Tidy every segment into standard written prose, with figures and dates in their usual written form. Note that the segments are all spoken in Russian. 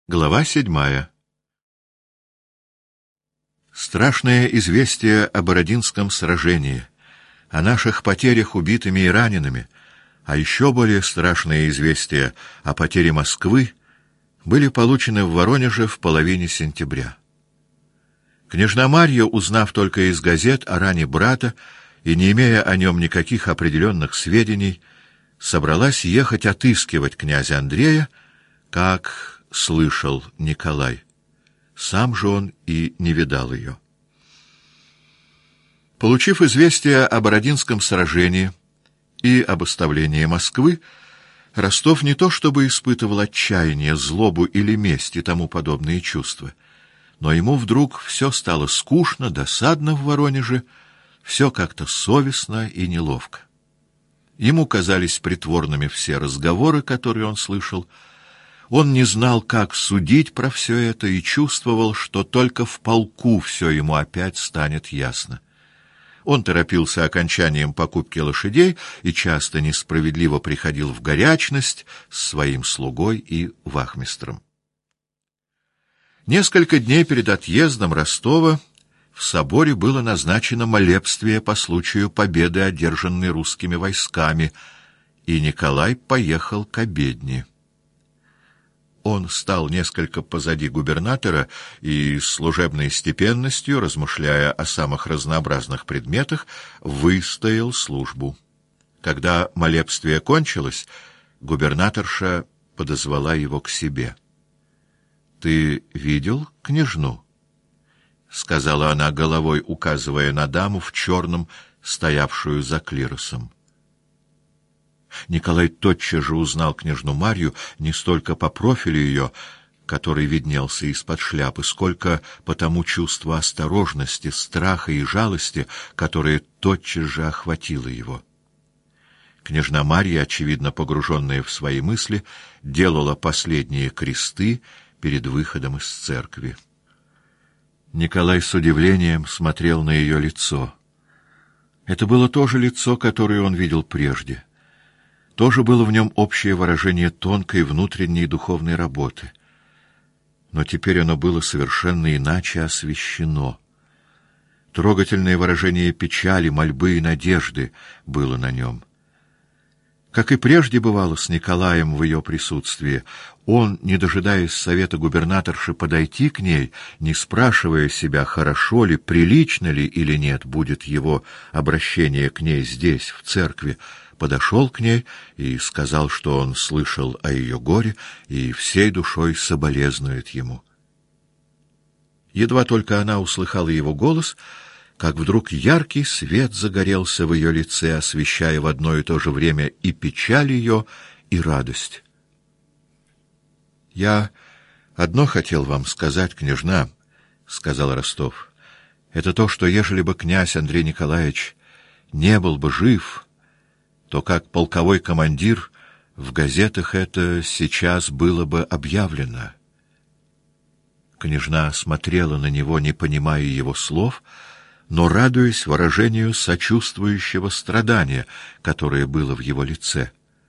Глава 7. Страшное известие о Бородинском сражении, о наших потерях убитыми и ранеными, а еще более страшное известие о потере Москвы были получены в Воронеже в половине сентября. Княжна Марья, узнав только из газет о ране брата и не имея о нем никаких определенных сведений, собралась ехать отыскивать князя Андрея, как слышал Николай. Сам же он и не видал ее. Получив известие о Бородинском сражении и об оставлении Москвы, Ростов не то чтобы испытывал отчаяние, злобу или месть и тому подобные чувства, но ему вдруг все стало скучно, досадно в Воронеже, все как-то совестно и неловко. Ему казались притворными все разговоры, которые он слышал. Он не знал, как судить про все это, и чувствовал, что только в полку все ему опять станет ясно. Он торопился окончанием покупки лошадей и часто несправедливо приходил в горячность с своим слугой и вахмистром. Несколько дней перед отъездом Ростова в соборе было назначено молебствие по случаю победы, одержанной русскими войсками, и Николай поехал к обедне. Он стал несколько позади губернатора и с служебной степенностью, размышляя о самых разнообразных предметах, выстоял службу. Когда молебствие кончилось, губернаторша подозвала его к себе. — Ты видел княжну? — сказала она головой, указывая на даму в черном, стоявшую за клиросом. Николай тотчас же узнал княжну Марью не столько по профилю ее, который виднелся из-под шляпы, сколько по тому чувству осторожности, страха и жалости, которое тотчас же охватило его. Княжна Марья, очевидно погруженная в свои мысли, делала последние кресты перед выходом из церкви. Николай с удивлением смотрел на ее лицо. Это было то же лицо, которое он видел прежде. Тоже было в нем общее выражение тонкой внутренней духовной работы. Но теперь оно было совершенно иначе освещено. Трогательное выражение печали, мольбы и надежды было на нем. Как и прежде бывало с Николаем в ее присутствии, он, не дожидаясь совета губернаторши подойти к ней, не спрашивая себя, хорошо ли, прилично ли или нет будет его обращение к ней здесь, в церкви, подошел к ней и сказал, что он слышал о ее горе и всей душой соболезнует ему. Едва только она услыхала его голос, как вдруг яркий свет загорелся в ее лице, освещая в одно и то же время и печаль ее, и радость. — Я одно хотел вам сказать, княжна, — сказал Ростов. — Это то, что ежели бы князь Андрей Николаевич не был бы жив, то как полковой командир в газетах это сейчас было бы объявлено. Княжна смотрела на него, не понимая его слов, но радуясь выражению сочувствующего страдания, которое было в его лице.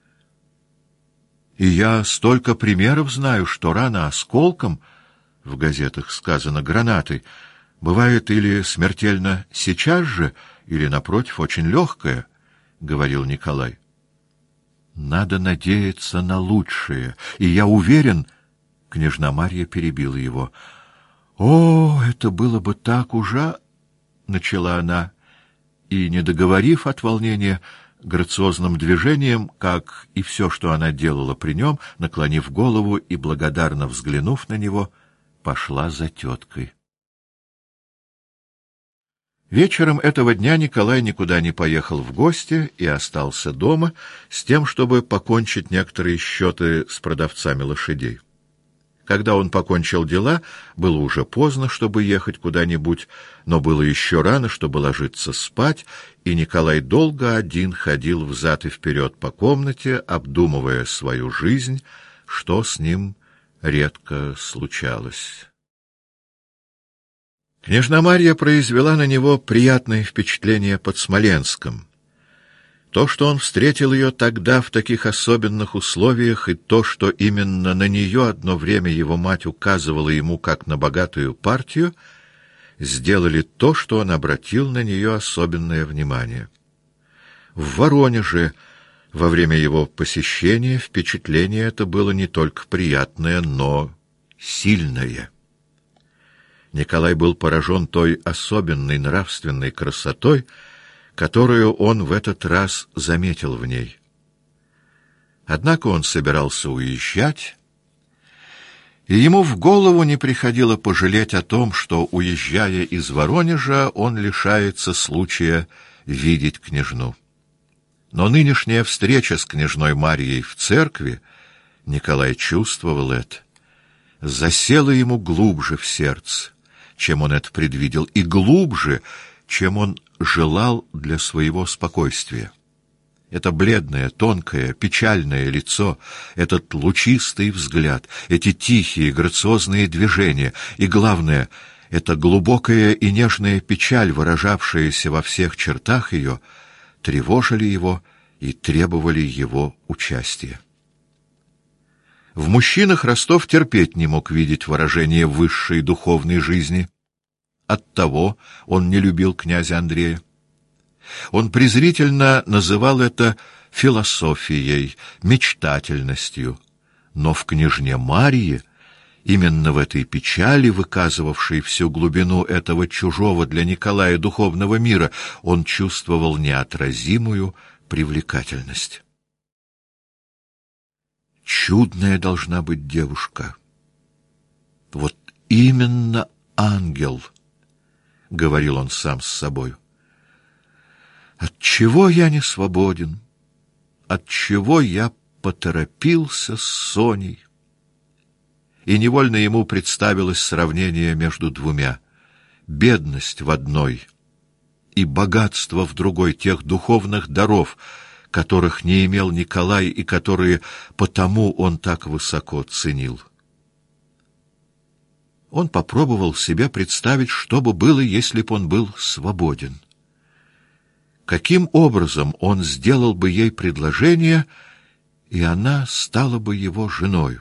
И я столько примеров знаю, что рана осколком, в газетах сказано гранатой, бывает или смертельно сейчас же, или, напротив, очень легкая, — говорил Николай. — Надо надеяться на лучшее, и я уверен... — княжна Марья перебила его. — О, это было бы так ужасно! — начала она, и, не договорив от волнения, грациозным движением, как и все, что она делала при нем, наклонив голову и благодарно взглянув на него, пошла за теткой. Вечером этого дня Николай никуда не поехал в гости и остался дома с тем, чтобы покончить некоторые счеты с продавцами лошадей. Когда он покончил дела, было уже поздно, чтобы ехать куда-нибудь, но было еще рано, чтобы ложиться спать, и Николай долго один ходил взад и вперед по комнате, обдумывая свою жизнь, что с ним редко случалось. Княжна Марья произвела на него приятное впечатление под Смоленском. То, что он встретил ее тогда в таких особенных условиях, и то, что именно на нее одно время его мать указывала ему как на богатую партию, сделали то, что он обратил на нее особенное внимание. В Воронеже во время его посещения впечатление это было не только приятное, но сильное. Николай был поражен той особенной нравственной красотой, которую он в этот раз заметил в ней. Однако он собирался уезжать, и ему в голову не приходило пожалеть о том, что, уезжая из Воронежа, он лишается случая видеть княжну. Но нынешняя встреча с княжной Марьей в церкви, Николай чувствовал это, засела ему глубже в сердце, чем он это предвидел, и глубже, чем он желал для своего спокойствия. Это бледное, тонкое, печальное лицо, этот лучистый взгляд, эти тихие, грациозные движения, и, главное, эта глубокая и нежная печаль, выражавшаяся во всех чертах ее, тревожили его и требовали его участия. В мужчинах Ростов терпеть не мог видеть выражение высшей духовной жизни. Оттого он не любил князя Андрея. Он презрительно называл это философией, мечтательностью. Но в княжне Марье, именно в этой печали, выказывавшей всю глубину этого чужого для Николая духовного мира, он чувствовал неотразимую привлекательность. Чудная должна быть девушка. Вот именно ангел, — говорил он сам с собою. Отчего я не свободен? Отчего я поторопился с Соней? И невольно ему представилось сравнение между двумя: бедность в одной и богатство в другой тех духовных даров, которых не имел Николай и которые потому он так высоко ценил. Он попробовал себе представить, что бы было, если б он был свободен. Каким образом он сделал бы ей предложение, и она стала бы его женою?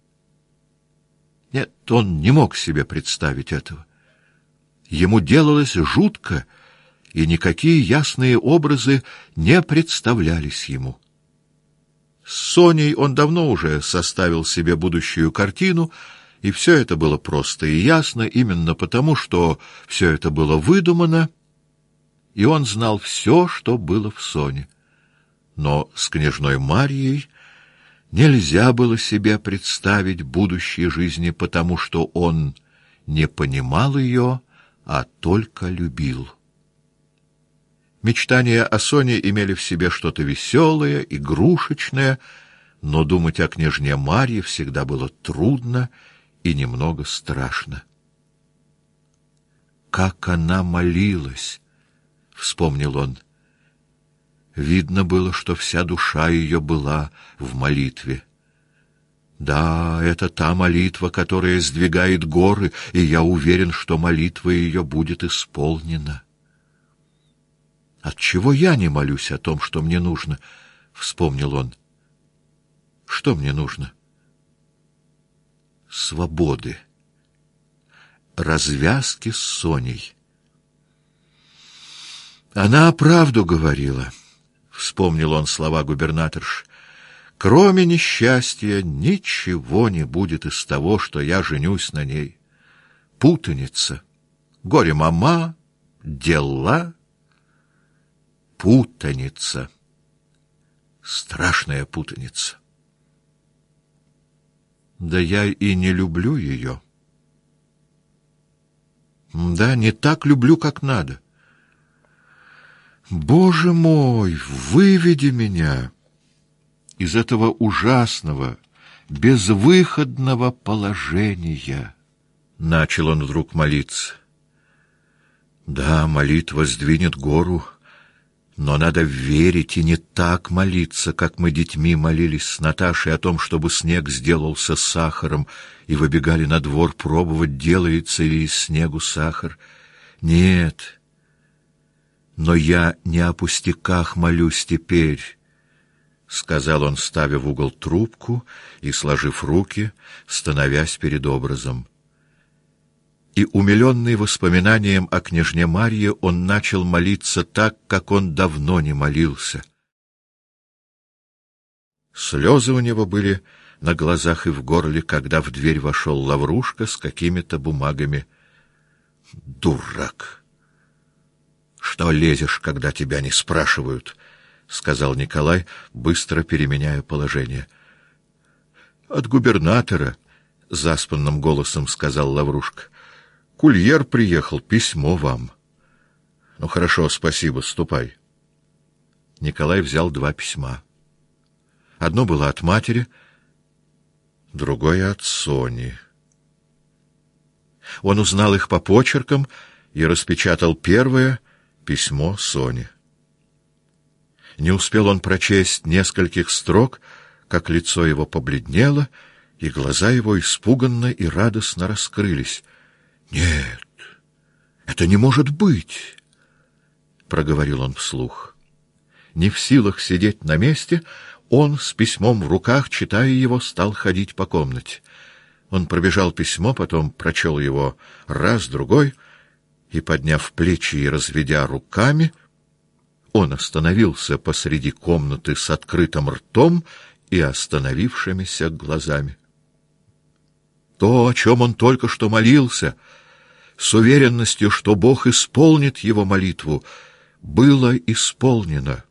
Нет, он не мог себе представить этого. Ему делалось жутко, и никакие ясные образы не представлялись ему. С Соней он давно уже составил себе будущую картину, и все это было просто и ясно именно потому, что все это было выдумано, и он знал все, что было в Соне. Но с княжной Марьей нельзя было себе представить будущей жизни, потому что он не понимал ее, а только любил. Мечтания о Соне имели в себе что-то веселое, игрушечное, но думать о княжне Марье всегда было трудно и немного страшно. «Как она молилась!» — вспомнил он. Видно было, что вся душа ее была в молитве. Да, это та молитва, которая сдвигает горы, и я уверен, что молитва ее будет исполнена. «Отчего я не молюсь о том, что мне нужно?» — вспомнил он. «Что мне нужно?» «Свободы. Развязки с Соней». «Она правду говорила», — вспомнил он слова губернаторши. «Кроме несчастья ничего не будет из того, что я женюсь на ней. Путаница, горе-мама, дела, путаница, страшная путаница. Да я и не люблю ее. Да, не так люблю, как надо. Боже мой, выведи меня из этого ужасного, безвыходного положения». Начал он вдруг молиться. Да, молитва сдвинет гору, но надо верить и не так молиться, как мы детьми молились с Наташей о том, чтобы снег сделался сахаром, и выбегали на двор пробовать, делается ли из снегу сахар. Нет, Но я не о пустяках молюсь теперь, — сказал он, ставя в угол трубку и сложив руки, становясь перед образом. И, умиленный воспоминанием о княжне Марье, он начал молиться так, как он давно не молился. Слезы у него были на глазах и в горле, когда в дверь вошел Лаврушка с какими-то бумагами. «Дурак! Что лезешь, когда тебя не спрашивают?» — сказал Николай, быстро переменяя положение. «От губернатора», — заспанным голосом сказал Лаврушка. «Курьер приехал, письмо вам». «Ну, хорошо, спасибо, ступай». Николай взял 2 письма. Одно было от матери, другое от Сони. Он узнал их по почеркам и распечатал первое письмо Соне. Не успел он прочесть нескольких строк, как лицо его побледнело, и глаза его испуганно и радостно раскрылись. «Нет, это не может быть!» — проговорил он вслух. Не в силах сидеть на месте, он с письмом в руках, читая его, стал ходить по комнате. Он пробежал письмо, потом прочел его раз, другой, и, подняв плечи и разведя руками, он остановился посреди комнаты с открытым ртом и остановившимися глазами. То, о чем он только что молился, с уверенностью, что Бог исполнит его молитву, было исполнено.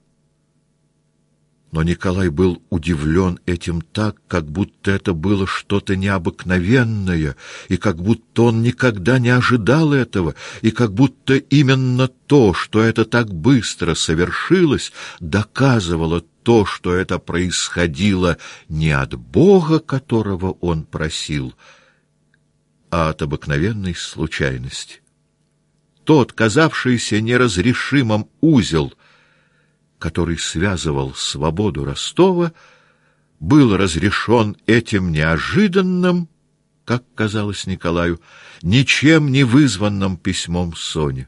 Но Николай был удивлен этим так, как будто это было что-то необыкновенное, и как будто он никогда не ожидал этого, и как будто именно то, что это так быстро совершилось, доказывало то, что это происходило не от Бога, которого он просил, а от обыкновенной случайности. Тот, казавшийся неразрешимым узел, который связывал свободу Ростова, был разрешен этим неожиданным, как казалось Николаю, ничем не вызванным письмом Сони.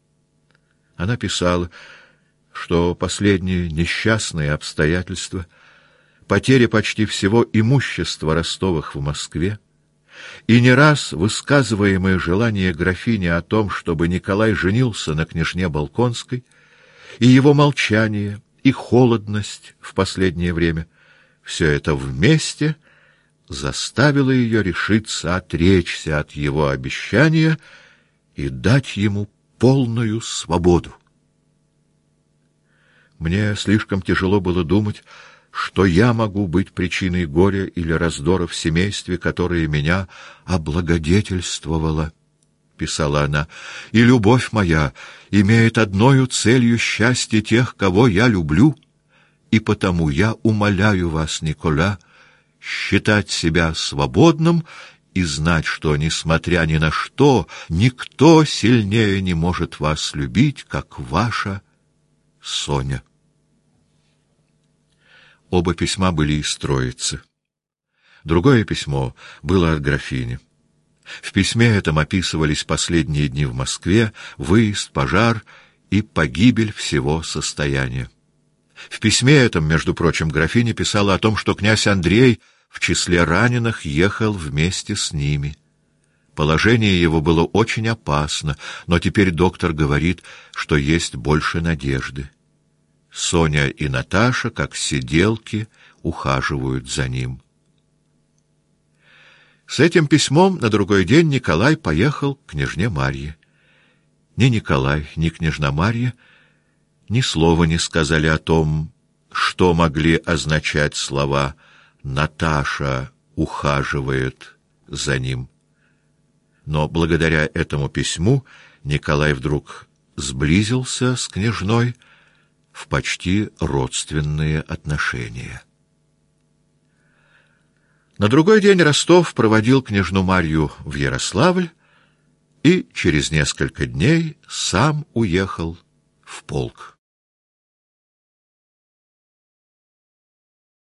Она писала, что последние несчастные обстоятельства, потеря почти всего имущества Ростовых в Москве и не раз высказываемое желание графини о том, чтобы Николай женился на княжне Болконской, и его молчание, и холодность в последнее время — все это вместе заставило ее решиться отречься от его обещания и дать ему полную свободу. Мне слишком тяжело было думать, что я могу быть причиной горя или раздора в семействе, которое меня облагодетельствовало, — писала она, — и любовь моя имеет одною целью счастье тех, кого я люблю, и потому я умоляю вас, Никола, считать себя свободным и знать, что, несмотря ни на что, никто сильнее не может вас любить, как ваша Соня. Оба письма были из Троицы. Другое письмо было от графини. В письме этом описывались последние дни в Москве, выезд, пожар и погибель всего состояния. В письме этом, между прочим, графиня писала о том, что князь Андрей в числе раненых ехал вместе с ними. Положение его было очень опасно, но теперь доктор говорит, что есть больше надежды. Соня и Наташа, как сиделки, ухаживают за ним. С этим письмом на другой день Николай поехал к княжне Марье. Ни Николай, ни княжна Марья ни слова не сказали о том, что могли означать слова «Наташа ухаживает за ним». Но благодаря этому письму Николай вдруг сблизился с княжной в почти родственные отношения. На другой день Ростов проводил княжну Марью в Ярославль и через несколько дней сам уехал в полк.